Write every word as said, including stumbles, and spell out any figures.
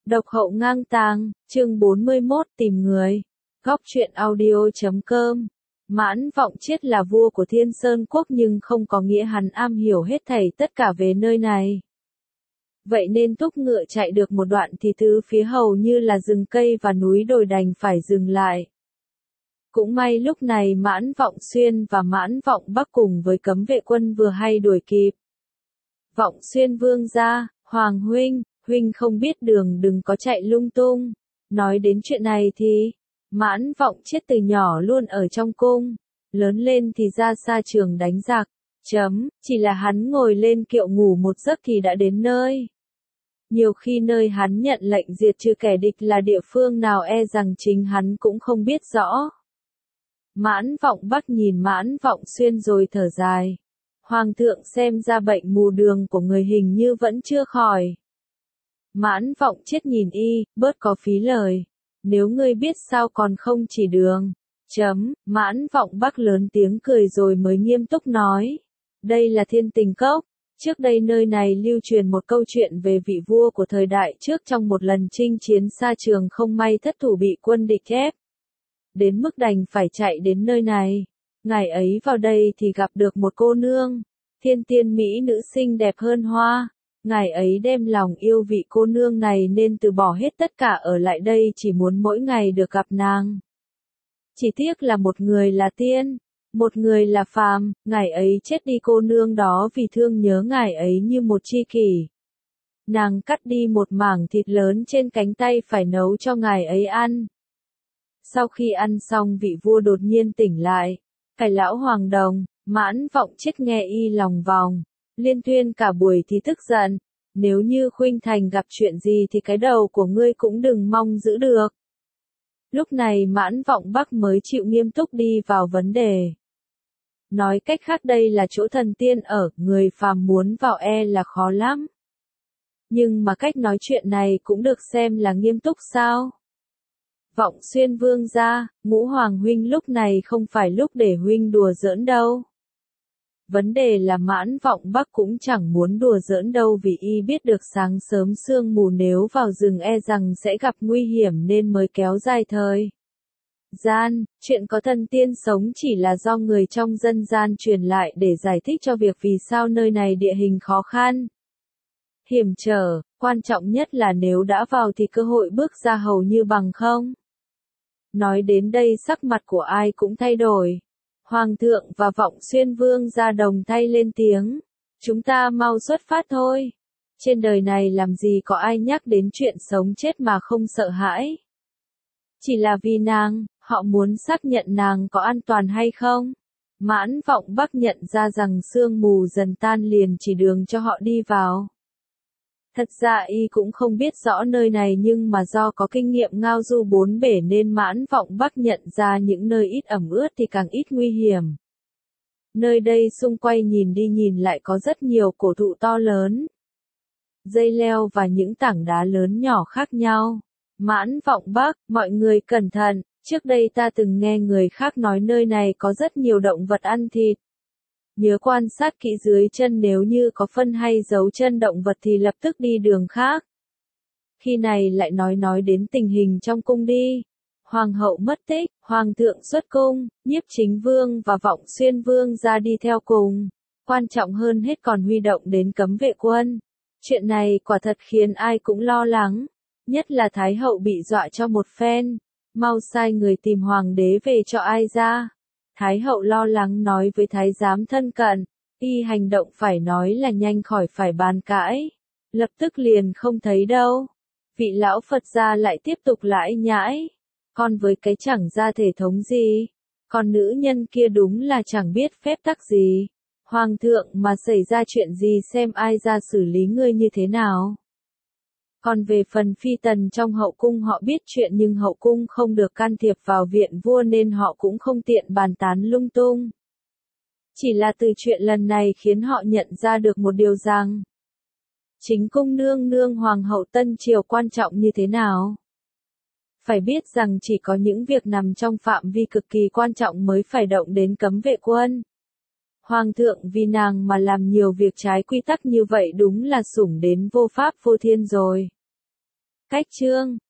Độc hậu ngang tàng, chương bốn mươi mốt tìm người. Góc truyện audio chấm com. Mãn Vọng Chiết là vua của Thiên Sơn Quốc nhưng không có nghĩa hắn am hiểu hết thảy tất cả về nơi này. Vậy nên thúc ngựa chạy được một đoạn thì tứ phía hầu như là rừng cây và núi đồi đành phải dừng lại. Cũng may lúc này Mãn Vọng Xuyên và Mãn Vọng Bắc cùng với cấm vệ quân vừa hay đuổi kịp. Vọng Xuyên vương gia, Hoàng huynh, huynh không biết đường đừng có chạy lung tung. Nói đến chuyện này thì, Mãn Vọng Chiết từ nhỏ luôn ở trong cung, lớn lên thì ra xa trường đánh giặc. Chấm, chỉ là hắn ngồi lên kiệu ngủ một giấc thì đã đến nơi. Nhiều khi nơi hắn nhận lệnh diệt trừ kẻ địch là địa phương nào e rằng chính hắn cũng không biết rõ. Mãn Vọng Bắc nhìn Mãn Vọng Xuyên rồi thở dài. Hoàng thượng xem ra bệnh mù đường của người hình như vẫn chưa khỏi. Mãn Vọng Chiết nhìn y, bớt có phí lời. Nếu ngươi biết sao còn không chỉ đường. Chấm, Mãn Vọng Bắc lớn tiếng cười rồi mới nghiêm túc nói. Đây là Thiên Tình Cốc. Trước đây nơi này lưu truyền một câu chuyện về vị vua của thời đại trước trong một lần chinh chiến xa trường không may thất thủ bị quân địch ép. Đến mức đành phải chạy đến nơi này. Ngày ấy vào đây thì gặp được một cô nương. Thiên tiên mỹ nữ xinh đẹp hơn hoa. Ngài ấy đem lòng yêu vị cô nương này nên từ bỏ hết tất cả ở lại đây chỉ muốn mỗi ngày được gặp nàng. Chỉ tiếc là một người là tiên, một người là phàm, ngài ấy chết đi cô nương đó vì thương nhớ ngài ấy như một tri kỷ. Nàng cắt đi một mảng thịt lớn trên cánh tay phải nấu cho ngài ấy ăn. Sau khi ăn xong vị vua đột nhiên tỉnh lại. Cái lão hoàng đồng, Mãn Vọng Chiết nghe y lòng vòng. Liên tuyên cả buổi thì tức giận, nếu như Khuynh Thành gặp chuyện gì thì cái đầu của ngươi cũng đừng mong giữ được. Lúc này Mãn Vọng Bắc mới chịu nghiêm túc đi vào vấn đề. Nói cách khác đây là chỗ thần tiên ở, người phàm muốn vào e là khó lắm. Nhưng mà cách nói chuyện này cũng được xem là nghiêm túc sao? Vọng Xuyên vương gia, Ngũ Hoàng huynh lúc này không phải lúc để huynh đùa giỡn đâu. Vấn đề là Mãn Vọng Bắc cũng chẳng muốn đùa giỡn đâu vì y biết được sáng sớm sương mù nếu vào rừng e rằng sẽ gặp nguy hiểm nên mới kéo dài thời gian. Chuyện có thần tiên sống chỉ là do người trong dân gian truyền lại để giải thích cho việc vì sao nơi này địa hình khó khăn, hiểm trở, quan trọng nhất là nếu đã vào thì cơ hội bước ra hầu như bằng không. Nói đến đây sắc mặt của ai cũng thay đổi. Hoàng thượng và Vọng Xuyên vương ra đồng thay lên tiếng. Chúng ta mau xuất phát thôi. Trên đời này làm gì có ai nhắc đến chuyện sống chết mà không sợ hãi. Chỉ là vì nàng, họ muốn xác nhận nàng có an toàn hay không. Mãn Vọng Bắc nhận ra rằng sương mù dần tan liền chỉ đường cho họ đi vào. Thật ra y cũng không biết rõ nơi này nhưng mà do có kinh nghiệm ngao du bốn bể nên Mãn Vọng Bắc nhận ra những nơi ít ẩm ướt thì càng ít nguy hiểm. Nơi đây xung quanh nhìn đi nhìn lại có rất nhiều cổ thụ to lớn, dây leo và những tảng đá lớn nhỏ khác nhau. Mãn Vọng Bắc, mọi người cẩn thận, trước đây ta từng nghe người khác nói nơi này có rất nhiều động vật ăn thịt. Nhớ quan sát kỹ dưới chân nếu như có phân hay dấu chân động vật thì lập tức đi đường khác. Khi này lại nói nói đến tình hình trong cung đi. Hoàng hậu mất tích, hoàng thượng xuất cung, Nhiếp Chính vương và Vọng Xuyên vương ra đi theo cùng. Quan trọng hơn hết còn huy động đến cấm vệ quân. Chuyện này quả thật khiến ai cũng lo lắng. Nhất là Thái hậu bị dọa cho một phen. Mau sai người tìm hoàng đế về cho ai ra. Thái hậu lo lắng nói với thái giám thân cận, y hành động phải nói là nhanh khỏi phải bàn cãi. Lập tức liền không thấy đâu. Vị lão Phật gia lại tiếp tục lãi nhãi. Con với cái chẳng ra thể thống gì. Còn nữ nhân kia đúng là chẳng biết phép tắc gì. Hoàng thượng mà xảy ra chuyện gì xem ai ra xử lý ngươi như thế nào. Còn về phần phi tần trong hậu cung họ biết chuyện nhưng hậu cung không được can thiệp vào viện vua nên họ cũng không tiện bàn tán lung tung. Chỉ là từ chuyện lần này khiến họ nhận ra được một điều rằng chính cung nương nương hoàng hậu Tân Triều quan trọng như thế nào. Phải biết rằng chỉ có những việc nằm trong phạm vi cực kỳ quan trọng mới phải động đến cấm vệ quân. Hoàng thượng vì nàng mà làm nhiều việc trái quy tắc như vậy đúng là sủng đến vô pháp vô thiên rồi. Cách chương